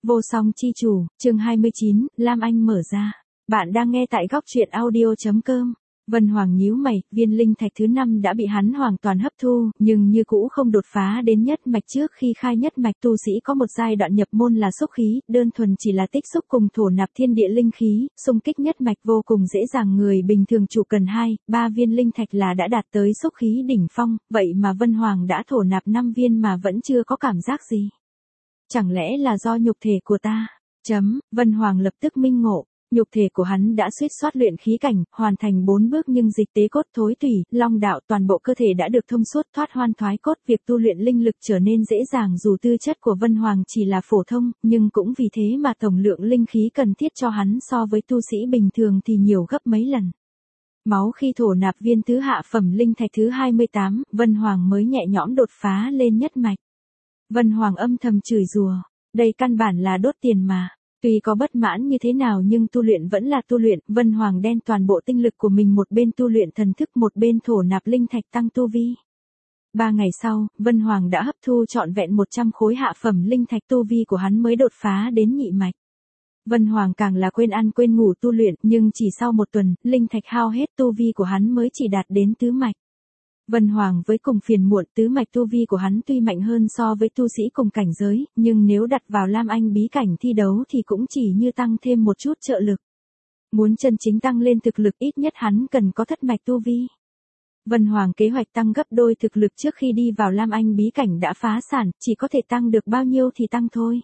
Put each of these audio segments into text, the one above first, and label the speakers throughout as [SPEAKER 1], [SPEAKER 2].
[SPEAKER 1] Vô song chi chủ, chương 29, Lam Anh mở ra. Bạn đang nghe tại góc truyện audio.com. Vân Hoàng nhíu mày, viên linh thạch thứ 5 đã bị hắn hoàn toàn hấp thu, nhưng như cũ không đột phá đến nhất mạch. Trước khi khai nhất mạch, tu sĩ có một giai đoạn nhập môn là xúc khí, đơn thuần chỉ là tích xúc cùng thổ nạp thiên địa linh khí, xung kích nhất mạch vô cùng dễ dàng, người bình thường chủ cần 2-3 viên linh thạch là đã đạt tới xúc khí đỉnh phong, vậy mà Vân Hoàng đã thổ nạp 5 viên mà vẫn chưa có cảm giác gì. Chẳng lẽ là do nhục thể của ta? Vân Hoàng lập tức minh ngộ. Nhục thể của hắn đã suýt soát luyện khí cảnh, hoàn thành 4 bước nhưng dịch tế cốt thối tủy, long đạo toàn bộ cơ thể đã được thông suốt thoát hoan thoái cốt. Việc tu luyện linh lực trở nên dễ dàng dù tư chất của Vân Hoàng chỉ là phổ thông, nhưng cũng vì thế mà tổng lượng linh khí cần thiết cho hắn so với tu sĩ bình thường thì nhiều gấp mấy lần. Máu khi thổ nạp viên thứ hạ phẩm linh thạch thứ 28, Vân Hoàng mới nhẹ nhõm đột phá lên nhất mạch. Vân Hoàng âm thầm chửi rủa, đây căn bản là đốt tiền mà. Tuy có bất mãn như thế nào nhưng tu luyện vẫn là tu luyện, Vân Hoàng đen toàn bộ tinh lực của mình, một bên tu luyện thần thức một bên thổ nạp linh thạch tăng tu vi. 3 ngày sau, Vân Hoàng đã hấp thu trọn vẹn 100 khối hạ phẩm linh thạch, tu vi của hắn mới đột phá đến nhị mạch. Vân Hoàng càng là quên ăn quên ngủ tu luyện, nhưng chỉ sau 1 tuần, linh thạch hao hết, tu vi của hắn mới chỉ đạt đến tứ mạch. Vân Hoàng với cùng phiền muộn, tứ mạch tu vi của hắn tuy mạnh hơn so với tu sĩ cùng cảnh giới, nhưng nếu đặt vào Lam Anh bí cảnh thi đấu thì cũng chỉ như tăng thêm một chút trợ lực. Muốn chân chính tăng lên thực lực ít nhất hắn cần có thất mạch tu vi. Vân Hoàng kế hoạch tăng gấp đôi thực lực trước khi đi vào Lam Anh bí cảnh đã phá sản, chỉ có thể tăng được bao nhiêu thì tăng thôi.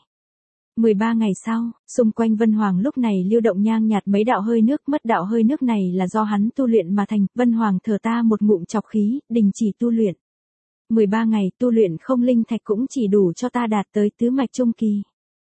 [SPEAKER 1] 13 ngày sau, xung quanh Vân Hoàng lúc này lưu động nhang nhạt mấy đạo hơi nước, mất đạo hơi nước này là do hắn tu luyện mà thành. Vân Hoàng thở ta một ngụm trọc khí, đình chỉ tu luyện. 13 ngày tu luyện không linh thạch cũng chỉ đủ cho ta đạt tới tứ mạch trung kỳ.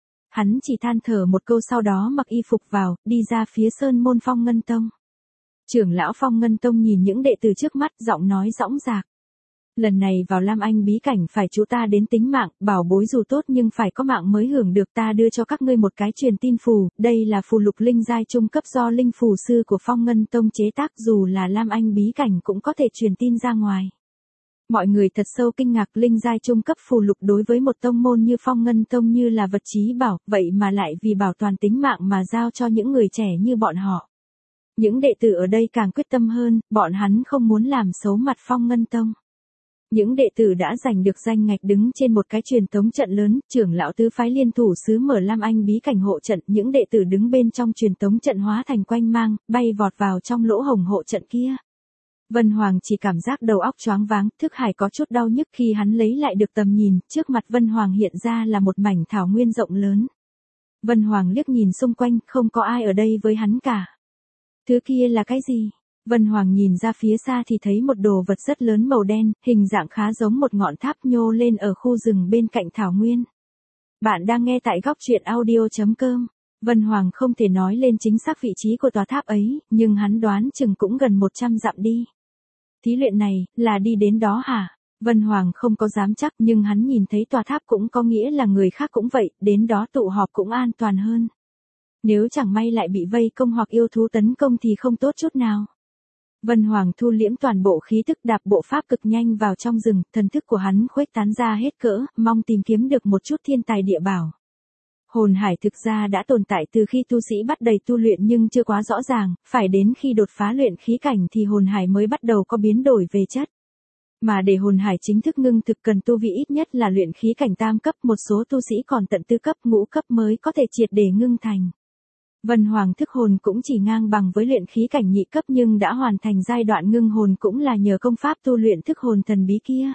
[SPEAKER 1] Hắn chỉ than thở một câu sau đó mặc y phục vào, đi ra phía sơn môn Phong Ngân Tông. Trưởng lão Phong Ngân Tông nhìn những đệ tử trước mắt, giọng nói dõng dạc. Lần này vào Lam Anh bí cảnh phải chú ta đến tính mạng, bảo bối dù tốt nhưng phải có mạng mới hưởng được. Ta đưa cho các ngươi một cái truyền tin phù, đây là phù lục linh giai trung cấp do linh phù sư của Phong Ngân Tông chế tác, dù là Lam Anh bí cảnh cũng có thể truyền tin ra ngoài. Mọi người thật sâu kinh ngạc, linh giai trung cấp phù lục đối với một tông môn như Phong Ngân Tông như là vật chí bảo, vậy mà lại vì bảo toàn tính mạng mà giao cho những người trẻ như bọn họ. Những đệ tử ở đây càng quyết tâm hơn, bọn hắn không muốn làm xấu mặt Phong Ngân Tông. Những đệ tử đã giành được danh ngạch đứng trên một cái truyền tống trận lớn, trưởng lão tứ phái liên thủ sứ mở Lam Anh bí cảnh hộ trận, những đệ tử đứng bên trong truyền tống trận hóa thành quanh mang, bay vọt vào trong lỗ hổng hộ trận kia. Vân Hoàng chỉ cảm giác đầu óc choáng váng, thức hải có chút đau nhức. Khi hắn lấy lại được tầm nhìn, trước mặt Vân Hoàng hiện ra là một mảnh thảo nguyên rộng lớn. Vân Hoàng liếc nhìn xung quanh, không có ai ở đây với hắn cả. Thứ kia là cái gì? Vân Hoàng nhìn ra phía xa thì thấy một đồ vật rất lớn màu đen, hình dạng khá giống một ngọn tháp nhô lên ở khu rừng bên cạnh thảo nguyên. Bạn đang nghe tại góc truyện audio.com. Vân Hoàng không thể nói lên chính xác vị trí của tòa tháp ấy, nhưng hắn đoán chừng cũng gần 100 dặm đi. Thí luyện này, là đi đến đó hả? Vân Hoàng không có dám chắc, nhưng hắn nhìn thấy tòa tháp cũng có nghĩa là người khác cũng vậy, đến đó tụ họp cũng an toàn hơn. Nếu chẳng may lại bị vây công hoặc yêu thú tấn công thì không tốt chút nào. Vân Hoàng thu liễm toàn bộ khí tức, đạp bộ pháp cực nhanh vào trong rừng, thần thức của hắn khuếch tán ra hết cỡ, mong tìm kiếm được một chút thiên tài địa bảo. Hồn hải thực ra đã tồn tại từ khi tu sĩ bắt đầu tu luyện nhưng chưa quá rõ ràng, phải đến khi đột phá luyện khí cảnh thì hồn hải mới bắt đầu có biến đổi về chất. Mà để hồn hải chính thức ngưng thực cần tu vị ít nhất là luyện khí cảnh tam cấp, một số tu sĩ còn tận tư cấp, ngũ cấp mới có thể triệt để ngưng thành. Vân Hoàng thức hồn cũng chỉ ngang bằng với luyện khí cảnh nhị cấp nhưng đã hoàn thành giai đoạn ngưng hồn cũng là nhờ công pháp tu luyện thức hồn thần bí kia.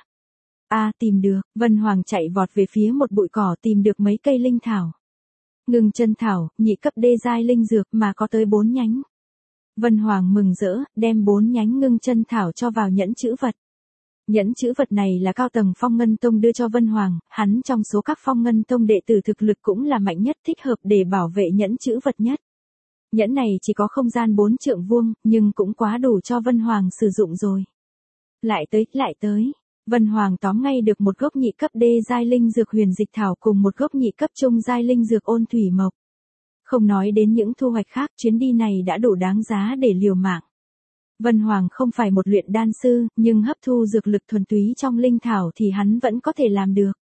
[SPEAKER 1] Tìm được, Vân Hoàng chạy vọt về phía một bụi cỏ tìm được mấy cây linh thảo. Ngưng chân thảo, nhị cấp đê giai linh dược mà có tới 4 nhánh. Vân Hoàng mừng rỡ, đem 4 nhánh ngưng chân thảo cho vào nhẫn chữ vật. Nhẫn chữ vật này là cao tầng Phong Ngân Tông đưa cho Vân Hoàng, hắn trong số các Phong Ngân Tông đệ tử thực lực cũng là mạnh nhất, thích hợp để bảo vệ nhẫn chữ vật nhất. Nhẫn này chỉ có không gian 4 trượng vuông, nhưng cũng quá đủ cho Vân Hoàng sử dụng rồi. Lại tới. Vân Hoàng tóm ngay được một gốc nhị cấp đê giai linh dược huyền dịch thảo cùng một gốc nhị cấp trung giai linh dược ôn thủy mộc. Không nói đến những thu hoạch khác, chuyến đi này đã đủ đáng giá để liều mạng. Vân Hoàng không phải một luyện đan sư, nhưng hấp thu dược lực thuần túy trong linh thảo thì hắn vẫn có thể làm được.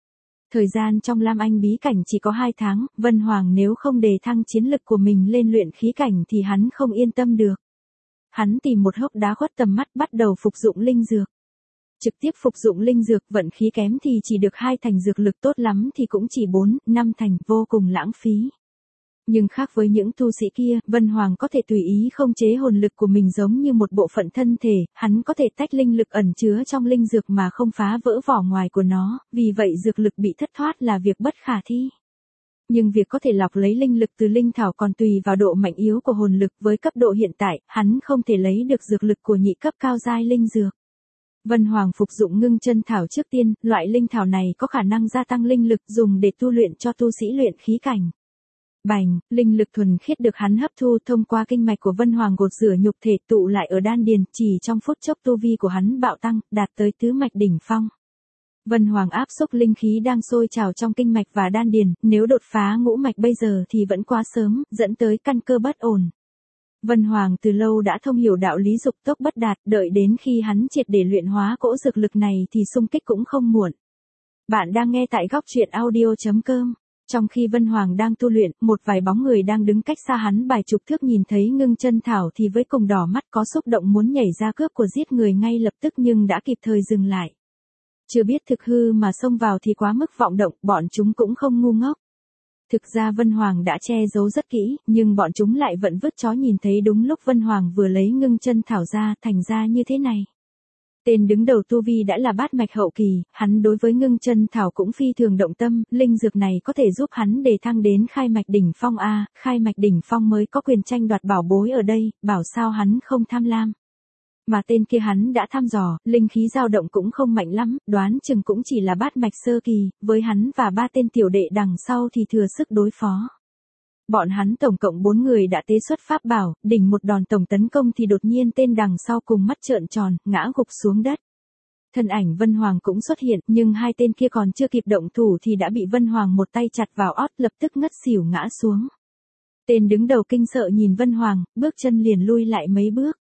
[SPEAKER 1] Thời gian trong Lam Anh bí cảnh chỉ có 2 tháng, Vân Hoàng nếu không đề thăng chiến lực của mình lên luyện khí cảnh thì hắn không yên tâm được. Hắn tìm một hốc đá khuất tầm mắt bắt đầu phục dụng linh dược. Trực tiếp phục dụng linh dược vận khí kém thì chỉ được 2 thành, dược lực tốt lắm thì cũng chỉ 4, 5 thành, vô cùng lãng phí. Nhưng khác với những tu sĩ kia, Vân Hoàng có thể tùy ý không chế hồn lực của mình giống như một bộ phận thân thể, hắn có thể tách linh lực ẩn chứa trong linh dược mà không phá vỡ vỏ ngoài của nó, vì vậy dược lực bị thất thoát là việc bất khả thi. Nhưng việc có thể lọc lấy linh lực từ linh thảo còn tùy vào độ mạnh yếu của hồn lực, với cấp độ hiện tại, hắn không thể lấy được dược lực của nhị cấp cao giai linh dược. Vân Hoàng phục dụng ngưng chân thảo trước tiên, loại linh thảo này có khả năng gia tăng linh lực dùng để tu luyện cho tu sĩ luyện khí cảnh. Bành, linh lực thuần khiết được hắn hấp thu thông qua kinh mạch của Vân Hoàng gột rửa nhục thể tụ lại ở đan điền, chỉ trong phút chốc tu vi của hắn bạo tăng, đạt tới tứ mạch đỉnh phong. Vân Hoàng áp xúc linh khí đang sôi trào trong kinh mạch và đan điền, nếu đột phá ngũ mạch bây giờ thì vẫn quá sớm, dẫn tới căn cơ bất ổn. Vân Hoàng từ lâu đã thông hiểu đạo lý dục tốc bất đạt, đợi đến khi hắn triệt để luyện hóa cỗ dược lực này thì xung kích cũng không muộn. Bạn đang nghe tại góc truyện audio.com. Trong khi Vân Hoàng đang tu luyện, một vài bóng người đang đứng cách xa hắn vài chục thước nhìn thấy ngưng chân thảo thì với cùng đỏ mắt có xúc động muốn nhảy ra cướp của giết người ngay lập tức nhưng đã kịp thời dừng lại. Chưa biết thực hư mà xông vào thì quá mức vọng động, bọn chúng cũng không ngu ngốc. Thực ra Vân Hoàng đã che giấu rất kỹ, nhưng bọn chúng lại vẫn vứt chó nhìn thấy đúng lúc Vân Hoàng vừa lấy ngưng chân thảo ra, thành ra như thế này. Tên đứng đầu tu vi đã là bát mạch hậu kỳ, hắn đối với ngưng chân thảo cũng phi thường động tâm, linh dược này có thể giúp hắn đề thăng đến khai mạch đỉnh phong a, khai mạch đỉnh phong mới có quyền tranh đoạt bảo bối ở đây, bảo sao hắn không tham lam. Mà tên kia hắn đã thăm dò, linh khí dao động cũng không mạnh lắm, đoán chừng cũng chỉ là bát mạch sơ kỳ, với hắn và 3 tên tiểu đệ đằng sau thì thừa sức đối phó. Bọn hắn tổng cộng 4 người đã tế xuất pháp bảo, đỉnh một đòn tổng tấn công thì đột nhiên tên đằng sau cùng mắt trợn tròn, ngã gục xuống đất. Thân ảnh Vân Hoàng cũng xuất hiện, nhưng 2 tên kia còn chưa kịp động thủ thì đã bị Vân Hoàng một tay chặt vào ót, lập tức ngất xỉu ngã xuống. Tên đứng đầu kinh sợ nhìn Vân Hoàng, bước chân liền lui lại mấy bước.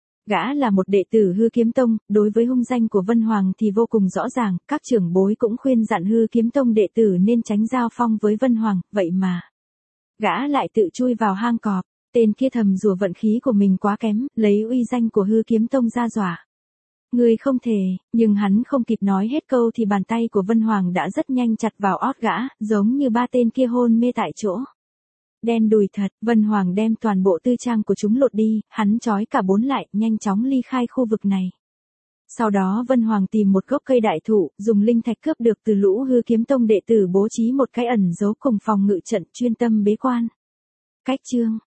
[SPEAKER 1] Gã là một đệ tử Hư Kiếm Tông, đối với hung danh của Vân Hoàng thì vô cùng rõ ràng, các trưởng bối cũng khuyên dặn Hư Kiếm Tông đệ tử nên tránh giao phong với Vân Hoàng, vậy mà gã lại tự chui vào hang cọp, tên kia thầm rủa vận khí của mình quá kém, lấy uy danh của Hư Kiếm Tông ra dọa. Ngươi không thể, nhưng hắn không kịp nói hết câu thì bàn tay của Vân Hoàng đã rất nhanh chặt vào ót gã, giống như 3 tên kia hôn mê tại chỗ. Đen đùi thật, Vân Hoàng đem toàn bộ tư trang của chúng lột đi, hắn trói cả 4 lại, nhanh chóng ly khai khu vực này. Sau đó Vân Hoàng tìm một gốc cây đại thụ, dùng linh thạch cướp được từ lũ Hư Kiếm Tông đệ tử bố trí một cái ẩn giấu cùng phòng ngự trận chuyên tâm bế quan. Cách chương